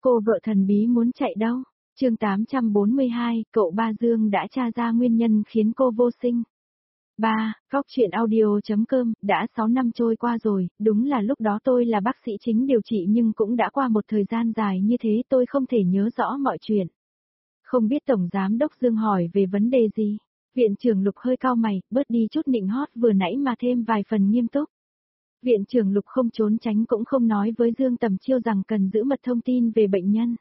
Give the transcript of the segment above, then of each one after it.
Cô vợ thần bí muốn chạy đâu? Chương 842, cậu ba Dương đã tra ra nguyên nhân khiến cô vô sinh. 3. Góc chuyện audio.com, đã 6 năm trôi qua rồi, đúng là lúc đó tôi là bác sĩ chính điều trị nhưng cũng đã qua một thời gian dài như thế tôi không thể nhớ rõ mọi chuyện. Không biết Tổng Giám Đốc Dương hỏi về vấn đề gì? Viện trưởng Lục hơi cau mày, bớt đi chút nịnh hót vừa nãy mà thêm vài phần nghiêm túc. Viện trưởng Lục không trốn tránh cũng không nói với Dương Tầm Chiêu rằng cần giữ mật thông tin về bệnh nhân.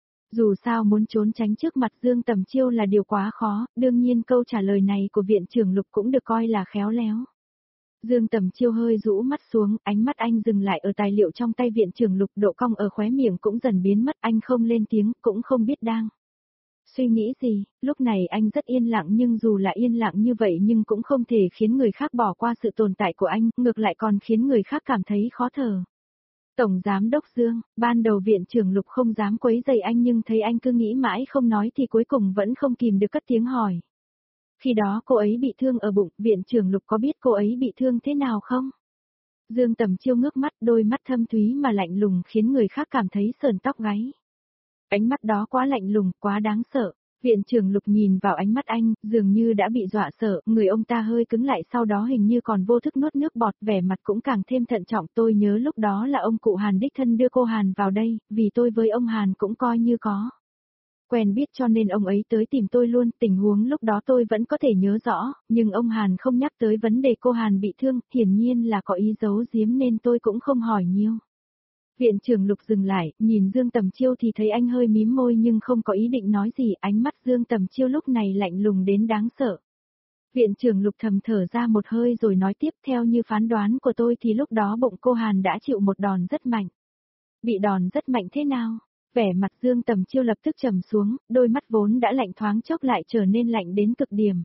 Dù sao muốn trốn tránh trước mặt Dương Tầm Chiêu là điều quá khó, đương nhiên câu trả lời này của viện trưởng Lục cũng được coi là khéo léo. Dương Tầm Chiêu hơi rũ mắt xuống, ánh mắt anh dừng lại ở tài liệu trong tay viện trưởng Lục, độ cong ở khóe miệng cũng dần biến mất, anh không lên tiếng, cũng không biết đang suy nghĩ gì. Lúc này anh rất yên lặng, nhưng dù là yên lặng như vậy nhưng cũng không thể khiến người khác bỏ qua sự tồn tại của anh, ngược lại còn khiến người khác cảm thấy khó thở. Tổng Giám Đốc Dương, ban đầu viện trưởng Lục không dám quấy rầy anh nhưng thấy anh cứ nghĩ mãi không nói thì cuối cùng vẫn không kìm được cất tiếng hỏi. Khi đó cô ấy bị thương ở bụng, viện trưởng Lục có biết cô ấy bị thương thế nào không? Dương Tầm Chiêu ngước mắt, đôi mắt thâm thúy mà lạnh lùng khiến người khác cảm thấy sởn tóc gáy. Ánh mắt đó quá lạnh lùng, quá đáng sợ. Viện trưởng Lục nhìn vào ánh mắt anh, dường như đã bị dọa sợ, người ông ta hơi cứng lại sau đó hình như còn vô thức nuốt nước bọt, vẻ mặt cũng càng thêm thận trọng. Tôi nhớ lúc đó là ông cụ Hàn đích thân đưa cô Hàn vào đây, vì tôi với ông Hàn cũng coi như có quen biết cho nên ông ấy tới tìm tôi luôn. Tình huống lúc đó tôi vẫn có thể nhớ rõ, nhưng ông Hàn không nhắc tới vấn đề cô Hàn bị thương, hiển nhiên là có ý giấu giếm nên tôi cũng không hỏi nhiều. Viện trưởng Lục dừng lại, nhìn Dương Tầm Chiêu thì thấy anh hơi mím môi nhưng không có ý định nói gì, ánh mắt Dương Tầm Chiêu lúc này lạnh lùng đến đáng sợ. Viện trưởng Lục thầm thở ra một hơi rồi nói tiếp, theo như phán đoán của tôi thì lúc đó bụng cô Hàn đã chịu một đòn rất mạnh. Bị đòn rất mạnh thế nào? Vẻ mặt Dương Tầm Chiêu lập tức trầm xuống, đôi mắt vốn đã lạnh thoáng chốc lại trở nên lạnh đến cực điểm.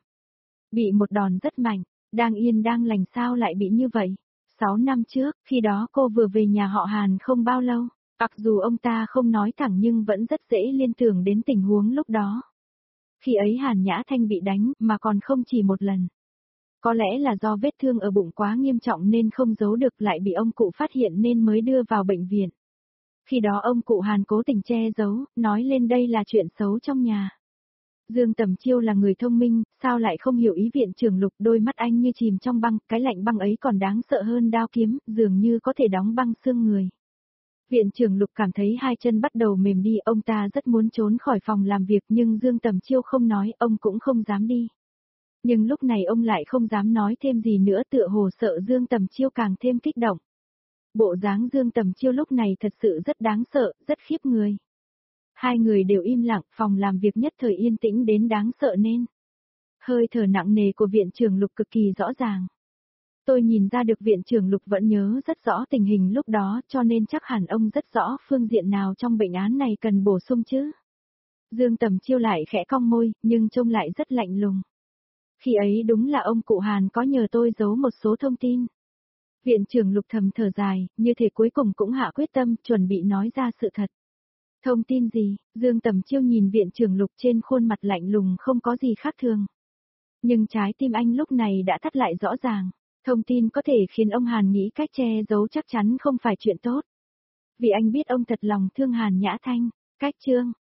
Bị một đòn rất mạnh, đang yên đang lành sao lại bị như vậy? 6 năm trước, khi đó cô vừa về nhà họ Hàn không bao lâu, mặc dù ông ta không nói thẳng nhưng vẫn rất dễ liên tưởng đến tình huống lúc đó. Khi ấy Hàn Nhã Thanh bị đánh mà còn không chỉ một lần. Có lẽ là do vết thương ở bụng quá nghiêm trọng nên không giấu được, lại bị ông cụ phát hiện nên mới đưa vào bệnh viện. Khi đó ông cụ Hàn cố tình che giấu, nói lên đây là chuyện xấu trong nhà. Dương Tầm Chiêu là người thông minh, sao lại không hiểu ý viện trưởng Lục, đôi mắt anh như chìm trong băng, cái lạnh băng ấy còn đáng sợ hơn đao kiếm, dường như có thể đóng băng xương người. Viện trưởng Lục cảm thấy hai chân bắt đầu mềm đi, ông ta rất muốn trốn khỏi phòng làm việc nhưng Dương Tầm Chiêu không nói, ông cũng không dám đi. Nhưng lúc này ông lại không dám nói thêm gì nữa, tựa hồ sợ Dương Tầm Chiêu càng thêm kích động. Bộ dáng Dương Tầm Chiêu lúc này thật sự rất đáng sợ, rất khiếp người. Hai người đều im lặng, phòng làm việc nhất thời yên tĩnh đến đáng sợ nên hơi thở nặng nề của viện trưởng Lục cực kỳ rõ ràng. Tôi nhìn ra được viện trưởng Lục vẫn nhớ rất rõ tình hình lúc đó cho nên chắc hẳn ông rất rõ phương diện nào trong bệnh án này cần bổ sung chứ. Dương Tầm Chiêu lại khẽ cong môi, nhưng trông lại rất lạnh lùng. Khi ấy đúng là ông cụ Hàn có nhờ tôi giấu một số thông tin. Viện trưởng Lục thầm thở dài, như thể cuối cùng cũng hạ quyết tâm, chuẩn bị nói ra sự thật. Thông tin gì? Dương Tầm Chiêu nhìn viện trưởng Lục, trên khuôn mặt lạnh lùng không có gì khác thường. Nhưng trái tim anh lúc này đã thắt lại rõ ràng. Thông tin có thể khiến ông Hàn nghĩ cách che giấu chắc chắn không phải chuyện tốt. Vì anh biết ông thật lòng thương Hàn Nhã Thanh. Cách chương